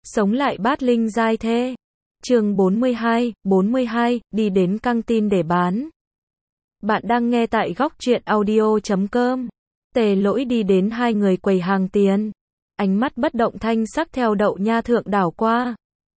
Sống lại bát linh giai thê. Chương 42, đi đến căng tin để bán. Bạn đang nghe tại góc truyện audio.com. Tề Lỗi đi đến hai người quầy hàng tiền. Ánh mắt bất động thanh sắc theo Đậu Nha thượng đảo qua.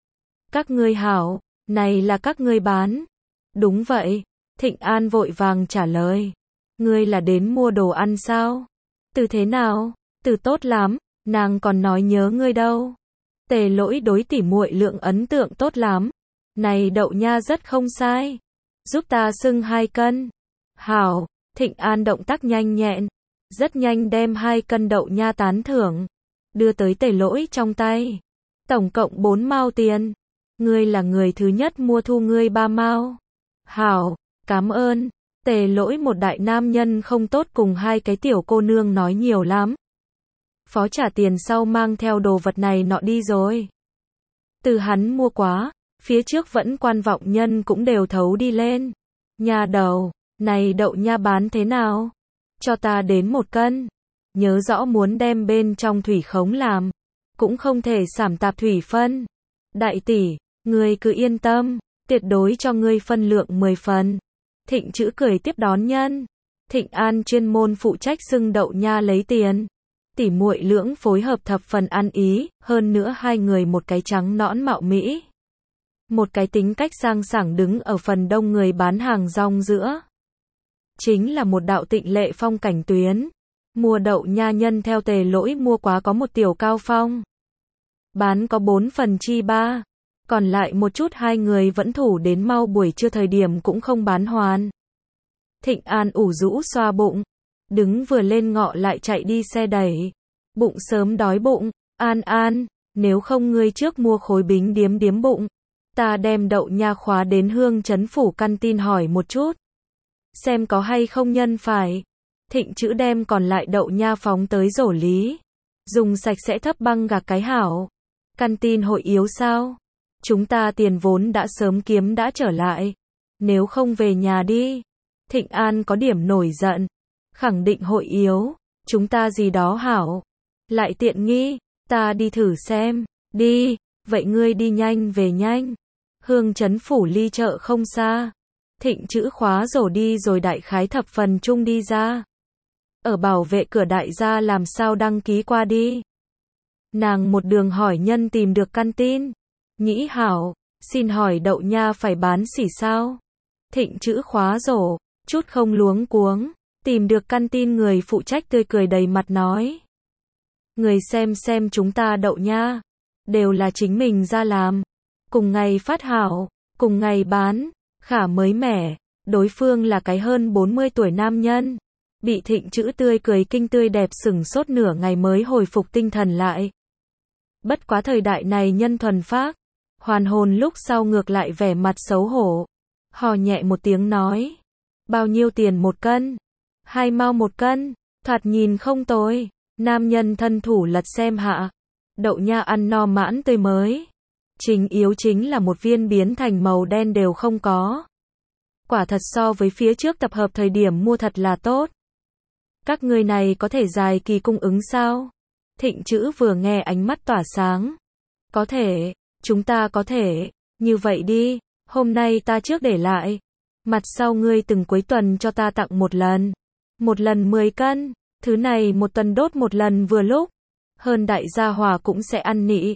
Các ngươi hảo, này là các ngươi bán. Đúng vậy, Thịnh An vội vàng trả lời. Ngươi là đến mua đồ ăn sao? Từ thế nào? Từ tốt lắm, nàng còn nói nhớ ngươi đâu. Tề Lỗi đối tỉ muội Lượng ấn tượng tốt lắm. Này Đậu Nha rất không sai. Giúp ta xưng 2 cân. Hảo, Thịnh An động tác nhanh nhẹn. Rất nhanh đem 2 cân Đậu Nha tán thưởng. Đưa tới Tề Lỗi trong tay. Tổng cộng 4 mao tiền. Ngươi là người thứ nhất mua, thu ngươi 3 mao. Hảo, cảm ơn. Tề Lỗi một đại nam nhân không tốt cùng hai cái tiểu cô nương nói nhiều lắm. Phó trả tiền sau mang theo đồ vật này nọ đi rồi. Từ hắn mua quá, phía trước vẫn quan vọng nhân cũng đều thấu đi lên. Nhà đầu, này Đậu Nha bán thế nào? Cho ta đến 1 cân. Nhớ rõ muốn đem bên trong thủy khống làm. Cũng không thể sảm tạp thủy phân. Đại tỷ, ngươi cứ yên tâm, tuyệt đối cho ngươi phân lượng 10 phần. Thịnh Chữ cười tiếp đón nhân. Thịnh An chuyên môn phụ trách xưng Đậu Nha lấy tiền. Tỉ muội Lưỡng phối hợp thập phần ăn ý, hơn nữa hai người một cái trắng nõn mạo mỹ. Một cái tính cách sang sảng đứng ở phần đông người bán hàng rong giữa. Chính là một đạo tịnh lệ phong cảnh tuyến. Mua Đậu Nha nhân theo Tề Lỗi mua quá có một tiểu cao phong. Bán có 4/3. Còn lại một chút hai người vẫn thủ đến mau buổi trưa thời điểm cũng không bán hoàn. Thịnh An ủ rũ xoa bụng. Đứng vừa lên ngọ lại chạy đi xe đẩy. Bụng sớm đói bụng. An, nếu không ngươi trước mua khối bính điếm bụng. Ta đem Đậu Nha khóa đến Hương Trấn phủ căn tin hỏi một chút. Xem có hay không nhân phải. Thịnh Chữ đem còn lại Đậu Nha phóng tới rổ lý. Dùng sạch sẽ thấp băng gạc cái hảo. Căn tin hội yếu sao? Chúng ta tiền vốn đã sớm kiếm đã trở lại. Nếu không về nhà đi. Thịnh An có điểm nổi giận. Khẳng định hội yếu. Chúng ta gì đó hảo. Lại tiện nghi. Ta đi thử xem. Đi. Vậy ngươi đi nhanh về nhanh. Hương Trấn phủ ly chợ không xa. Thịnh Chữ khóa rổ đi rồi đại khái thập phần chung đi ra. Ở bảo vệ cửa đại gia làm sao đăng ký qua đi. Nàng một đường hỏi nhân tìm được căn tin. Nhĩ hảo, xin hỏi Đậu Nha phải bán xỉ sao? Thịnh Chữ khóa rổ, chút không luống cuống. Tìm được căn tin người phụ trách tươi cười đầy mặt nói. Người xem chúng ta Đậu Nha. Đều là chính mình ra làm. Cùng ngày phát hảo, cùng ngày bán. Khả mới mẻ. Đối phương là cái hơn 40 tuổi nam nhân. Bị Thịnh Chữ tươi cười kinh tươi đẹp sửng sốt nửa ngày mới hồi phục tinh thần lại. Bất quá thời đại này nhân thuần phác. Hoàn hồn lúc sau ngược lại vẻ mặt xấu hổ. Hò nhẹ một tiếng nói. Bao nhiêu tiền 1 cân? 2 mao 1 cân. Thoạt nhìn không tồi. Nam nhân thân thủ lật xem hạ. Đậu Nha ăn no mãn tươi mới. Chính yếu chính là một viên biến thành màu đen đều không có. Quả thật so với phía trước tập hợp thời điểm mua thật là tốt. Các ngươi này có thể dài kỳ cung ứng sao? Thịnh Chữ vừa nghe ánh mắt tỏa sáng. Có thể, chúng ta có thể, như vậy đi, hôm nay ta trước để lại. Mặt sau ngươi từng cuối tuần cho ta tặng 1 lần. 1 lần 10 cân, thứ này 1 tuần đốt 1 lần vừa lúc. Hơn đại gia hòa cũng sẽ ăn nị.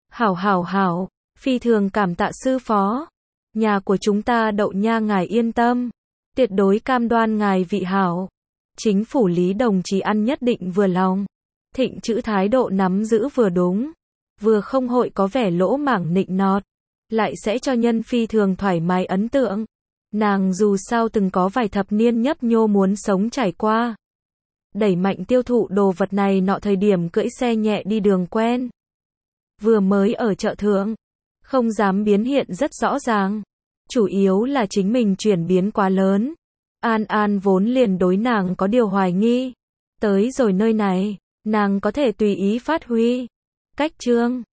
Hảo, phi thường cảm tạ sư phó. Nhà của chúng ta Đậu Nha ngài yên tâm. Tuyệt đối cam đoan ngài vị hảo. Chính phủ Lý đồng chí ăn nhất định vừa lòng. Thịnh Chữ thái độ nắm giữ vừa đúng. Vừa không hội có vẻ lỗ mảng nịnh nọt. Lại sẽ cho nhân phi thường thoải mái ấn tượng. Nàng dù sao từng có vài thập niên nhấp nhô muốn sống trải qua. Đẩy mạnh tiêu thụ đồ vật này nọ thời điểm cưỡi xe nhẹ đi đường quen. Vừa mới ở chợ thượng. Không dám biến hiện rất rõ ràng. Chủ yếu là chính mình chuyển biến quá lớn. An vốn liền đối nàng có điều hoài nghi. Tới rồi nơi này, nàng có thể tùy ý phát huy. Cách chương